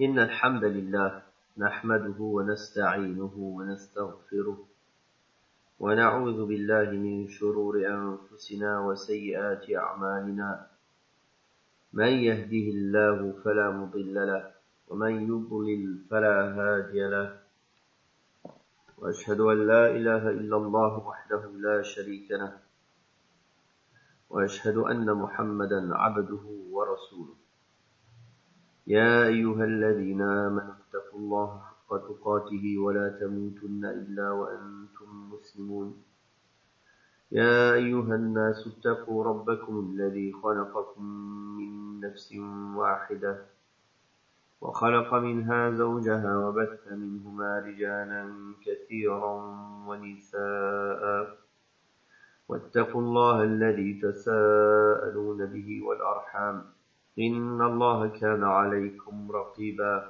إن الحمد لله نحمده ونستعينه ونستغفره ونعوذ بالله من شرور أنفسنا وسيئات أعمالنا من يهده الله فلا مضل له ومن يضلل فلا هادي له وأشهد أن لا إله إلا الله وحده لا شريك له وأشهد أن محمدا عبده ورسوله يا أيها الذين آمنوا اتقوا الله حق تقاته ولا تموتن إلا وأنتم مسلمون يا أيها الناس اتقوا ربكم الذي خلقكم من نفس واحدة وخلق منها زوجها وبث منهما رجالا كثيرا ونساء واتقوا الله الذي تساءلون به والأرحام إن الله كان عليكم رقيبا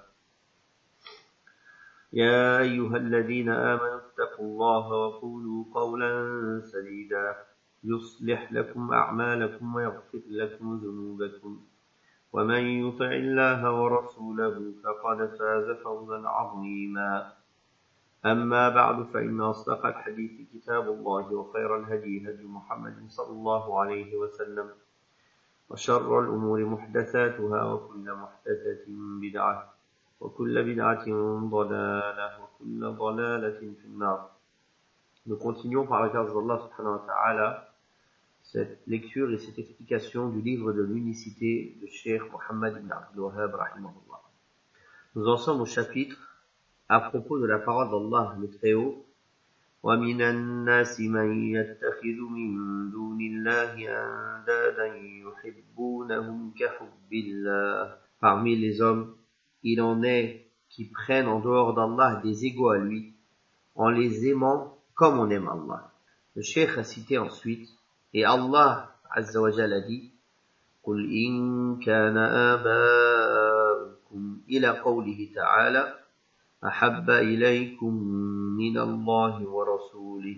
يا أيها الذين آمنوا اتقوا الله وقولوا قولا سديدا يصلح لكم أعمالكم ويغفر لكم ذنوبكم ومن يطع الله ورسوله فقد فاز فوزا عظيما أما بعد فإن أصدق الحديث كتاب الله وخير الهدي هدي محمد صلى الله عليه وسلم وشر الأمور محدثاتها وكل محدثة بدعة وكل بدعة ضلالة وكل ضلالة في النار. Nous continuons par la grâce d'Allah subhanahu wa ta'ala cette lecture et cette explication du livre de l'unicité de Cheikh Mohammed ibn Abdul Wahhab rahimahullah. Nous en sommes au chapitre à propos de la parole d'Allah le Très-Haut. وَمِنَ النَّاسِ مَن يَتَّخِذُ مِن دُونِ اللَّهِ أَندَادًا يُحِبُّونَهُمْ كَحُبِّ اللَّهِ. Parmi les hommes, il en est qui prennent en dehors d'Allah des égaux à lui, en les aimant comme on aime Allah. Le cheikh a cité ensuite, et Allah Azza wa Jalla a dit, قُلْ إِن كَانَ آبَاؤُكُمْ إِلَى قَوْلِهِ تَعَالَى أحب إليكم من الله ورسوله.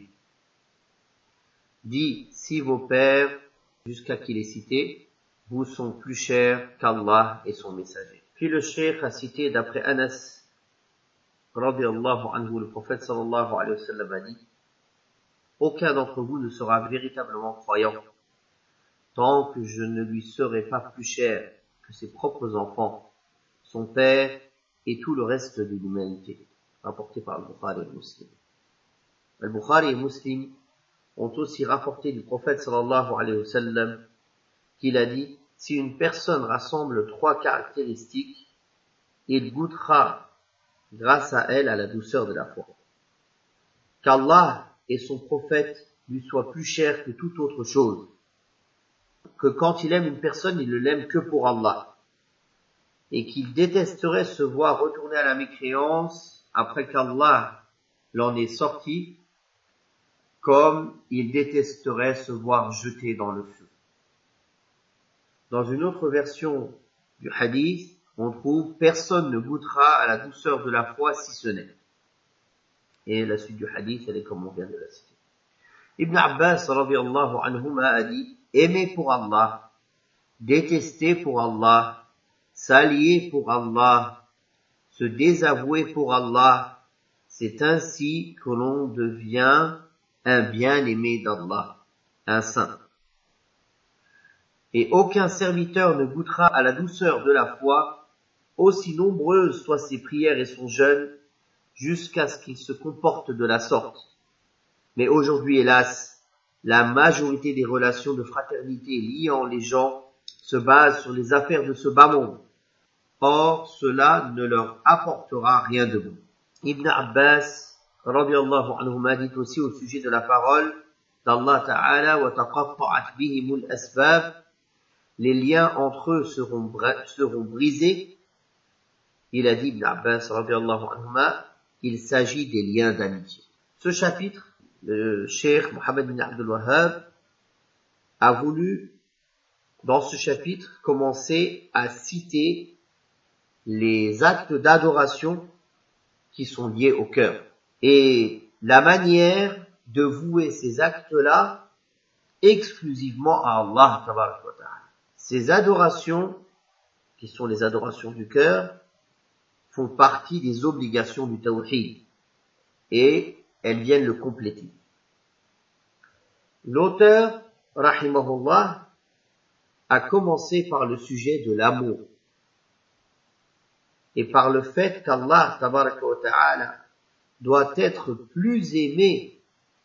Dit, si vos pères, jusqu'à qu'il est cité, vous sont plus chers qu'Allah et son messager. Puis le cheikh a cité d'après Anas, radiyallahu anhu, le prophète sallallahu alayhi wa sallam a dit, aucun d'entre vous ne sera véritablement croyant tant que je ne lui serai pas plus cher que ses propres enfants, son père et tout le reste de l'humanité, rapporté par Al-Bukhari et Muslim. Al-Bukhari et Muslim ont aussi rapporté du prophète sallallahu alayhi wa sallam qu'il a dit, si une personne rassemble 3 caractéristiques, il goûtera grâce à elle à la douceur de la foi. Qu'Allah et son prophète lui soient plus chers que toute autre chose. Que quand il aime une personne, il ne l'aime que pour Allah. Et qu'il détesterait se voir retourner à la mécréance après qu'Allah l'en ait sorti, comme il détesterait se voir jeté dans le feu. Dans une autre version du hadith, on trouve « Personne ne goûtera à la douceur de la foi si ce n'est ». Et la suite du hadith, elle est comme on vient de la citer. Ibn Abbas radiyallahu anhuma a dit « Aimer pour Allah, détester pour Allah, s'allier pour Allah, se désavouer pour Allah, c'est ainsi que l'on devient un bien-aimé d'Allah, un saint. Et aucun serviteur ne goûtera à la douceur de la foi, aussi nombreuses soient ses prières et son jeûne, jusqu'à ce qu'il se comporte de la sorte. Mais aujourd'hui, hélas, la majorité des relations de fraternité liant les gens se basent sur les affaires de ce bas monde. Or, cela ne leur apportera rien de bon. Ibn Abbas, radiyallahu anhuma, dit aussi au sujet de la parole d'Allah Ta'ala, وَتَقَطَّعَتْ بِهِمُ الْأَسْبَابِ, les liens entre eux seront brisés. Il a dit, Ibn Abbas, radiyallahu anhuma, il s'agit des liens d'amitié. Ce chapitre, le cheikh Mohammed ibn Abdul Wahhab a voulu, dans ce chapitre, commencer à citer les actes d'adoration qui sont liés au cœur et la manière de vouer ces actes-là exclusivement à Allah tabaraka wa ta'ala. Ces adorations, qui sont les adorations du cœur, font partie des obligations du tawhid et elles viennent le compléter. L'auteur, rahimahullah, a commencé par le sujet de l'amour et par le fait qu'Allah tabaraka wa ta'ala doit être plus aimé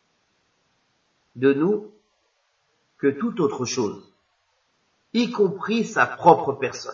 de nous que toute autre chose, y compris sa propre personne.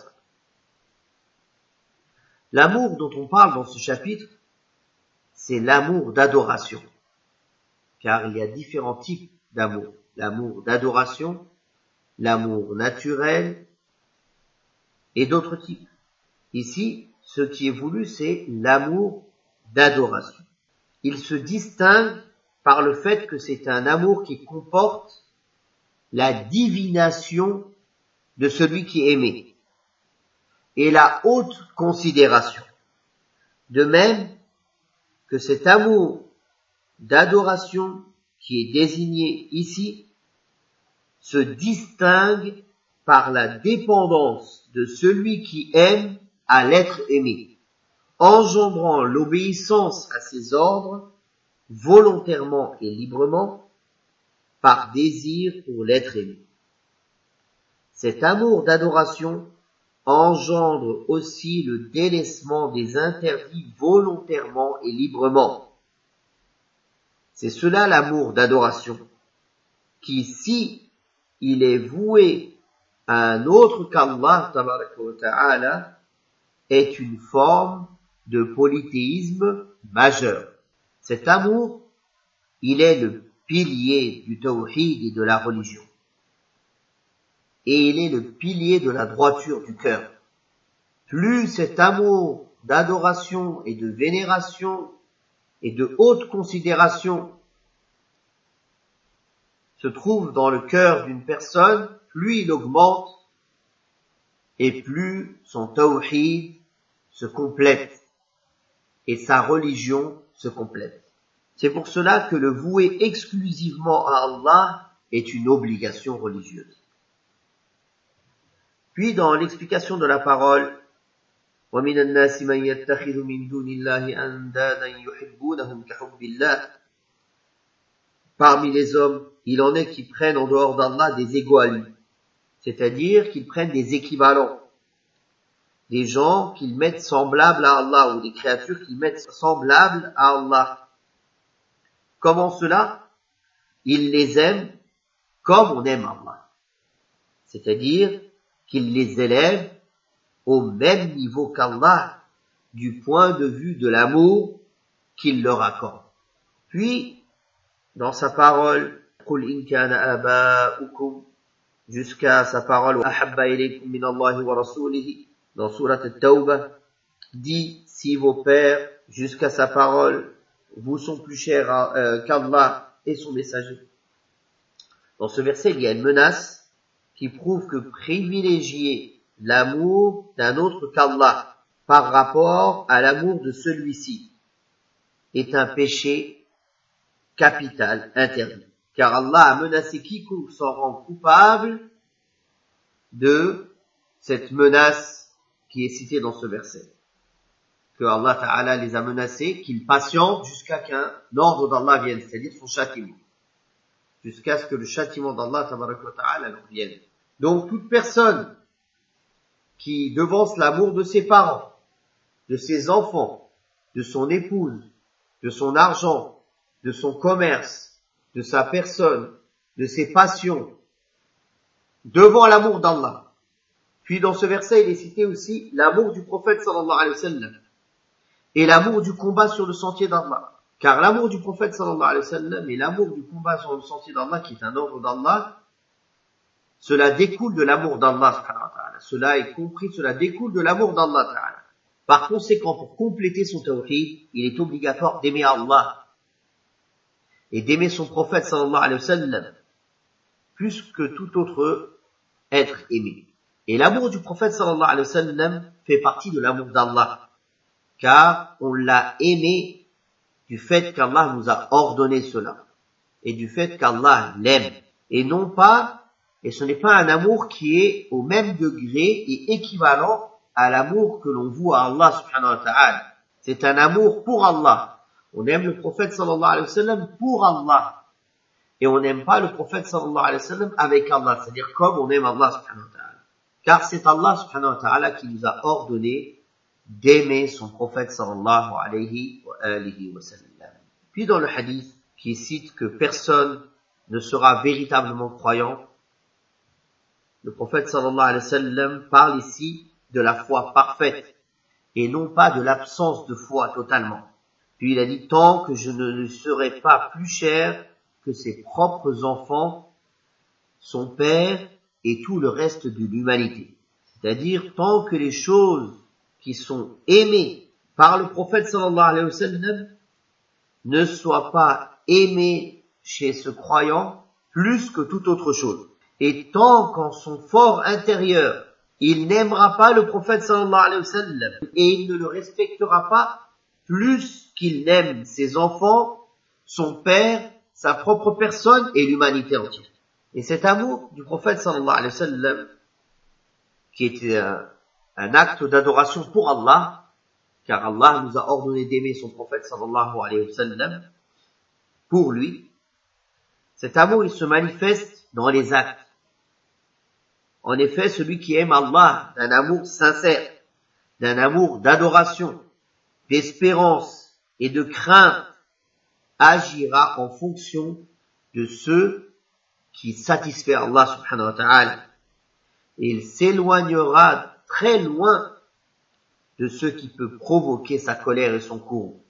L'amour dont on parle dans ce chapitre, c'est l'amour d'adoration, car il y a différents types d'amour. L'amour d'adoration, l'amour naturel et d'autres types. Ici, ce qui est voulu, c'est l'amour d'adoration. Il se distingue par le fait que c'est un amour qui comporte la divination de celui qui est aimé et la haute considération. De même que cet amour d'adoration qui est désigné ici se distingue par la dépendance de celui qui aime à l'être aimé, engendrant l'obéissance à ses ordres volontairement et librement par désir pour l'être aimé. Cet amour d'adoration engendre aussi le délaissement des interdits volontairement et librement. C'est cela l'amour d'adoration, qui, si il est voué à un autre qu'Allah tabaraka wa ta'ala, est une forme de polythéisme majeur. Cet amour, il est le pilier du tawhid et de la religion. Et il est le pilier de la droiture du cœur. Plus cet amour d'adoration et de vénération et de haute considération se trouve dans le cœur d'une personne, plus il augmente et plus son tawhid se complète et sa religion se complète. C'est pour cela que le vouer exclusivement à Allah est une obligation religieuse. Puis dans l'explication de la parole, وَمِنَ النَّاسِ مَنْ يَتَّخِذُ مِنْ دُونِ اللَّهِ أَنْدَادًا يُحِبُّونَهُمْ كَحُبِّ اللَّهِ. Parmi les hommes, il en est qui prennent en dehors d'Allah des égaux à lui, c'est-à-dire qu'ils prennent des équivalents, des gens qu'ils mettent semblables à Allah ou des créatures qu'ils mettent semblables à Allah. Comment cela? Ils les aiment comme on aime Allah, c'est-à-dire qu'ils les élèvent au même niveau qu'Allah du point de vue de l'amour qu'il leur accorde. Puis, dans sa parole, قُلْ إِنْ كَانَ آبَاؤُكُمْ, jusqu'à sa parole أَحَبَّ إِلَيْكُمْ مِنَ اللَّهِ وَرَسُولِهِ, dans sourate At-Tawbah, dit si vos pères, jusqu'à sa parole, vous sont plus chers qu'Allah et son messager. Dans ce verset, il y a une menace qui prouve que privilégier l'amour d'un autre qu'Allah par rapport à l'amour de celui-ci est un péché capital, interdit. Car Allah a menacé quiconque s'en rend coupable de cette menace qui est citée dans ce verset. Que Allah Ta'ala les a menacés, qu'ils patientent jusqu'à qu'un ordre d'Allah vienne, c'est-à-dire son châtiment. Jusqu'à ce que le châtiment d'Allah Ta'ala leur vienne. Donc toute personne qui devance l'amour de ses parents, de ses enfants, de son épouse, de son argent, de son commerce, de sa personne, de ses passions, devant l'amour d'Allah. Puis dans ce verset, il est cité aussi l'amour du prophète sallallahu alayhi wa sallam et l'amour du combat sur le sentier d'Allah. Car l'amour du prophète sallallahu alayhi wa sallam et l'amour du combat sur le sentier d'Allah, qui est un ordre d'Allah, cela découle de l'amour d'Allah. Cela est compris, cela découle de l'amour d'Allah. Par conséquent, pour compléter son tawhid, il est obligatoire d'aimer Allah et d'aimer son prophète sallallahu alayhi wa sallam plus que tout autre être aimé. Et l'amour du prophète sallallahu alayhi wa sallam fait partie de l'amour d'Allah, car on l'a aimé du fait qu'Allah nous a ordonné cela et du fait qu'Allah l'aime, et non pas, et ce n'est pas un amour qui est au même degré et équivalent à l'amour que l'on voue à Allah subhanahu wa ta'ala. C'est un amour pour Allah. On aime le prophète sallallahu alayhi wa sallam pour Allah. Et on n'aime pas le prophète sallallahu alayhi wa sallam avec Allah, c'est-à-dire comme on aime Allah subhanahu wa ta'ala. Car c'est Allah subhanahu wa ta'ala qui nous a ordonné d'aimer son prophète sallallahu alayhi wa sallam. Puis dans le hadith qui cite que personne ne sera véritablement croyant, le prophète sallallahu alayhi wa sallam parle ici de la foi parfaite et non pas de l'absence de foi totalement. Puis il a dit, tant que je ne lui serai pas plus cher que ses propres enfants, son père et tout le reste de l'humanité. C'est-à-dire, tant que les choses qui sont aimées par le prophète sallallahu alayhi wa sallam ne soient pas aimées chez ce croyant plus que toute autre chose. Et tant qu'en son fort intérieur, il n'aimera pas le prophète sallallahu alayhi wa sallam et il ne le respectera pas plus qu'il n'aime ses enfants, son père, sa propre personne et l'humanité entière. Et cet amour du prophète sallallahu alayhi wa sallam, qui était un acte d'adoration pour Allah, car Allah nous a ordonné d'aimer son prophète sallallahu alayhi wa sallam pour lui, cet amour il se manifeste dans les actes. En effet, celui qui aime Allah d'un amour sincère, d'un amour d'adoration, d'espérance et de crainte, agira en fonction de ceux qui satisfait Allah subhanahu wa ta'ala. Et il s'éloignera très loin de ce qui peut provoquer sa colère et son courroux.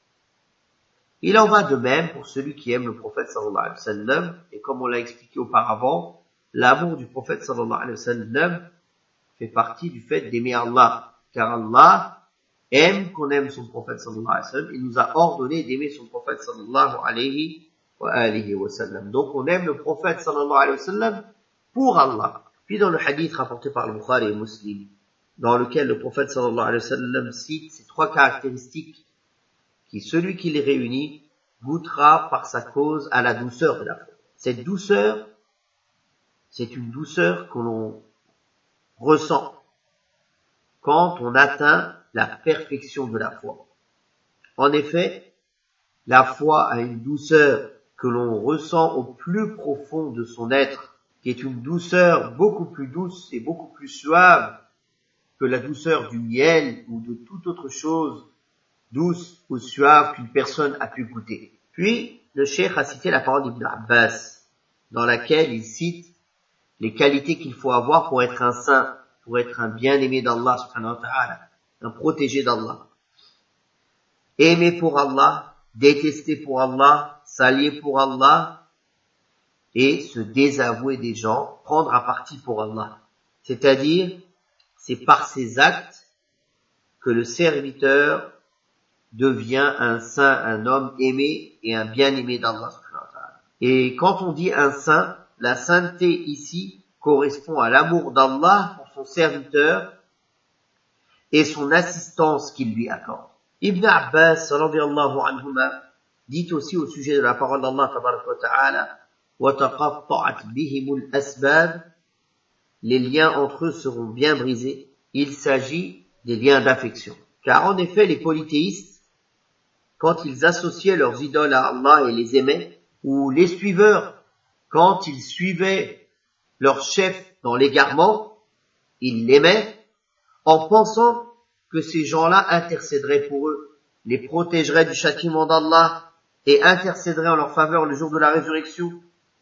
Il en va de même pour celui qui aime le prophète sallallahu alayhi wa sallam, et comme on l'a expliqué auparavant, l'amour du prophète sallallahu alayhi wa sallam fait partie du fait d'aimer Allah, car Allah aime qu'on aime son prophète sallallahu alayhi wa sallam, il nous a ordonné d'aimer son prophète sallallahu alayhi wa sallam. Donc on aime le prophète sallallahu alayhi wa sallam pour Allah. Puis dans le hadith rapporté par le Bukhari et Muslim, dans lequel le prophète sallallahu alayhi wa sallam cite ces trois caractéristiques qui, celui qui les réunit, goûtera par sa cause à la douceur de la foi. Cette douceur, c'est une douceur que l'on ressent quand on atteint la perfection de la foi. En effet, la foi a une douceur que l'on ressent au plus profond de son être, qui est une douceur beaucoup plus douce et beaucoup plus suave que la douceur du miel ou de toute autre chose douce ou suave qu'une personne a pu goûter. Puis, le cheikh a cité la parole d'Ibn Abbas, dans laquelle il cite les qualités qu'il faut avoir pour être un saint, pour être un bien-aimé d'Allah subhanahu wa ta'ala, un protégé d'Allah. Aimer pour Allah, détester pour Allah, s'allier pour Allah, et se désavouer des gens, prendre à partie pour Allah. C'est-à-dire, c'est par ces actes que le serviteur devient un saint, un homme aimé et un bien-aimé d'Allah. Et quand on dit un saint, la sainteté ici correspond à l'amour d'Allah pour son serviteur et son assistance qu'il lui accorde. Ibn Abbas, radiyallahu anhuma, dit aussi au sujet de la parole d'Allah, tabaraka wa ta'ala, وَتَقَطَّعَتْ بِهِمُ الْأَسْبَابِ, les liens entre eux seront bien brisés. Il s'agit des liens d'affection. Car en effet, les polythéistes, quand ils associaient leurs idoles à Allah et les aimaient, ou les suiveurs, quand ils suivaient leur chef dans l'égarement, ils l'aimaient, en pensant que ces gens-là intercéderaient pour eux, les protégeraient du châtiment d'Allah et intercéderaient en leur faveur le jour de la résurrection,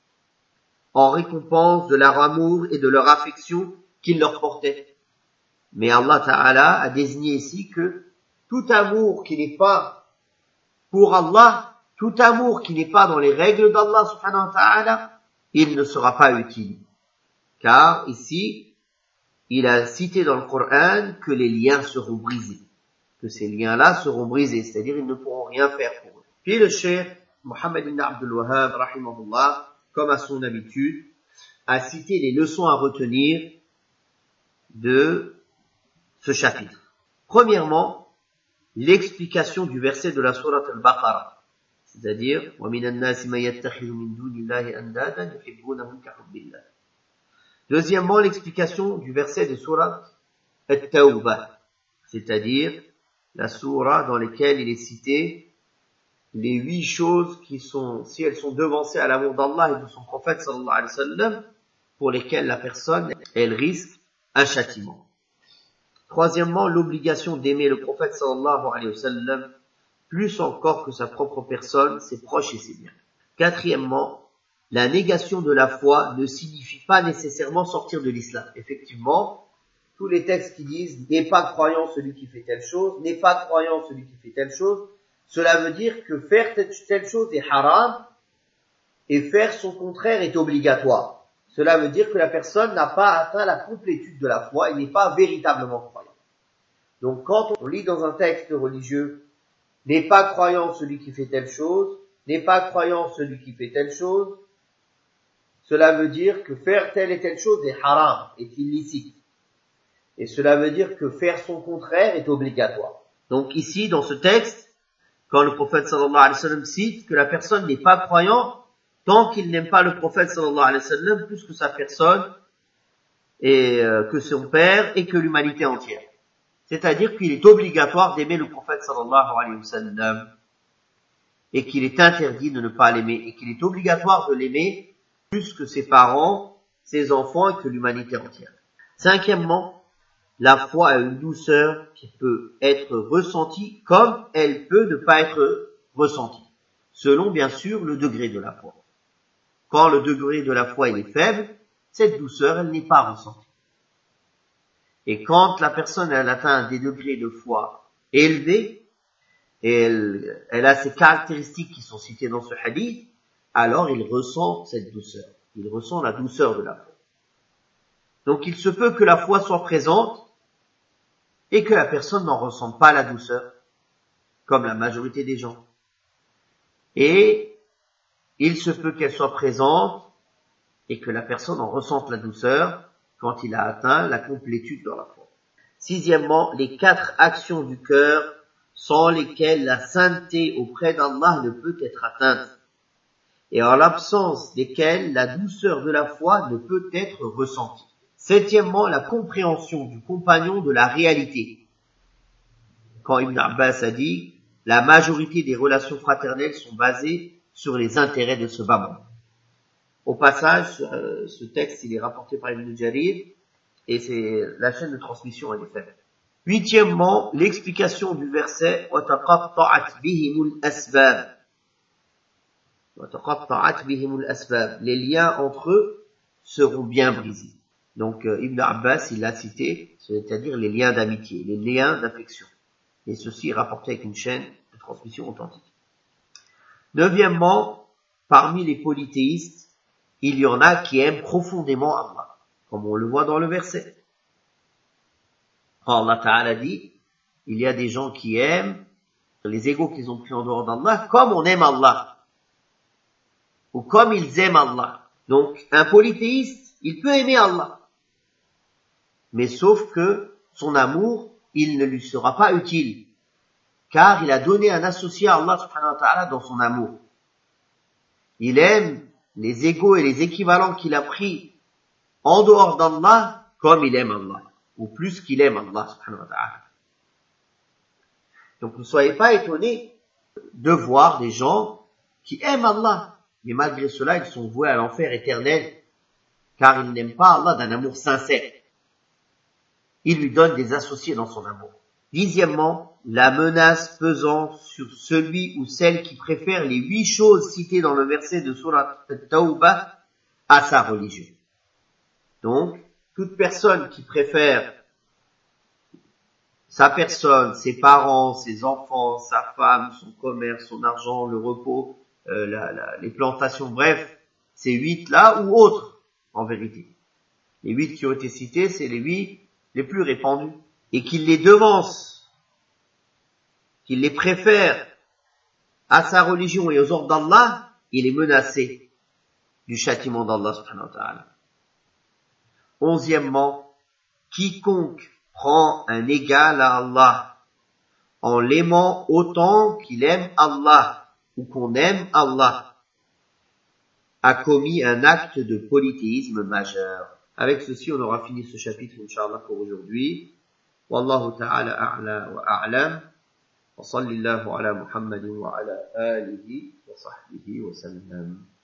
en récompense de leur amour et de leur affection qu'ils leur portaient. Mais Allah Ta'ala a désigné ici que tout amour qui n'est pas pour Allah, tout amour qui n'est pas dans les règles d'Allah Subhanahu wa Ta'ala, il ne sera pas utile. Car ici, il a cité dans le Coran que les liens seront brisés, que ces liens-là seront brisés, c'est-à-dire ils ne pourront rien faire pour eux. Puis le cheikh Mohammed ibn Abdul Wahhab, rahimahullah, comme à son habitude, a cité les leçons à retenir de ce chapitre. Premièrement, l'explication du verset de la sourate al-Baqarah, c'est-à-dire وَمِنَ النَّاسِ مَن يَتَّخِذُ مِن دُونِ اللَّهِ أَندَادًا يُحِبُّونَهُمْ كَحُبِّ اللَّهِ. Deuxièmement, l'explication du verset de sourate At-Tawbah, c'est-à-dire la sourate dans laquelle il est cité les 8 choses qui sont, si elles sont devancées à l'amour d'Allah et de son prophète sallallahu alayhi wa sallam, pour lesquelles la personne, elle risque un châtiment. Troisièmement, l'obligation d'aimer le prophète sallallahu alayhi wa sallam plus encore que sa propre personne, ses proches et ses biens. Quatrièmement, la négation de la foi ne signifie pas nécessairement sortir de l'islam. Effectivement, tous les textes qui disent « n'est pas croyant celui qui fait telle chose »,« n'est pas croyant celui qui fait telle chose », cela veut dire que faire telle chose est haram et faire son contraire est obligatoire. Cela veut dire que la personne n'a pas atteint la complétude de la foi et n'est pas véritablement croyant. Donc quand on lit dans un texte religieux « n'est pas croyant celui qui fait telle chose »,« n'est pas croyant celui qui fait telle chose », cela veut dire que faire telle et telle chose est haram, est illicite. Et cela veut dire que faire son contraire est obligatoire. Donc ici, dans ce texte, quand le prophète sallallahu alayhi wa sallam cite que la personne n'est pas croyant tant qu'il n'aime pas le prophète sallallahu alayhi wa sallam plus que sa personne et que son père et que l'humanité entière. C'est-à-dire qu'il est obligatoire d'aimer le prophète sallallahu alayhi wa sallam et qu'il est interdit de ne pas l'aimer et qu'il est obligatoire de l'aimer plus que ses parents, ses enfants et que l'humanité entière. Cinquièmement, la foi a une douceur qui peut être ressentie comme elle peut ne pas être ressentie, selon bien sûr le degré de la foi. Quand le degré de la foi est faible, cette douceur elle n'est pas ressentie. Et quand la personne elle atteint des degrés de foi élevés, et elle a ces caractéristiques qui sont citées dans ce hadith, alors il ressent cette douceur. Il ressent la douceur de la foi. Donc il se peut que la foi soit présente et que la personne n'en ressente pas la douceur, comme la majorité des gens. Et il se peut qu'elle soit présente et que la personne en ressente la douceur quand il a atteint la complétude dans la foi. Sixièmement, les 4 actions du cœur sans lesquelles la sainteté auprès d'Allah ne peut être atteinte et en l'absence desquelles la douceur de la foi ne peut être ressentie. Septièmement, la compréhension du compagnon de la réalité. Quand Ibn Abbas a dit, la majorité des relations fraternelles sont basées sur les intérêts de ce bas monde. Au passage, ce texte, il est rapporté par Ibn Jarir, et c'est la chaîne de transmission, elle est faible. Huitièmement, l'explication du verset, وَتَقَطَّعَتْ بِهِمُ الْأَسْبَابِ. وَتَقَطَّعَتْ بِهِمُ الْأَسْبَابِ. Les liens entre eux seront bien brisés. Donc Ibn Abbas, il l'a cité, c'est-à-dire les liens d'amitié, les liens d'affection. Et ceci est rapporté avec une chaîne de transmission authentique. Neuvièmement, parmi les polythéistes, il y en a qui aiment profondément Allah, comme on le voit dans le verset. Allah Ta'ala dit, il y a des gens qui aiment les égos qu'ils ont pris en dehors d'Allah, comme on aime Allah, ou comme ils aiment Allah. Donc, un polythéiste, il peut aimer Allah, mais sauf que son amour, il ne lui sera pas utile, car il a donné un associé à Allah subhanahu wa ta'ala dans son amour. Il aime les égaux et les équivalents qu'il a pris en dehors d'Allah comme il aime Allah, ou plus qu'il aime Allah subhanahu wa ta'ala. Donc ne soyez pas étonnés de voir des gens qui aiment Allah, mais malgré cela ils sont voués à l'enfer éternel, car ils n'aiment pas Allah d'un amour sincère. Il lui donne des associés dans son amour. Dixièmement, la menace pesant sur celui ou celle qui préfère les 8 choses citées dans le verset de Surat At-Tawbah à sa religion. Donc, toute personne qui préfère sa personne, ses parents, ses enfants, sa femme, son commerce, son argent, le repos, les plantations, bref, ces 8 là ou autres, en vérité. Les 8 qui ont été cités, c'est les 8 les plus répandus, et qu'il les devance, qu'il les préfère à sa religion et aux ordres d'Allah, il est menacé du châtiment d'Allah subhanahu wa ta'ala. 11e, quiconque prend un égal à Allah en l'aimant autant qu'il aime Allah ou qu'on aime Allah a commis un acte de polythéisme majeur. Avec ceci, on aura fini ce chapitre, Inch'Allah, pour aujourd'hui. والله تعالى أعلى وأعلم وصلى الله على محمد وعلى آله وصحبه وسلم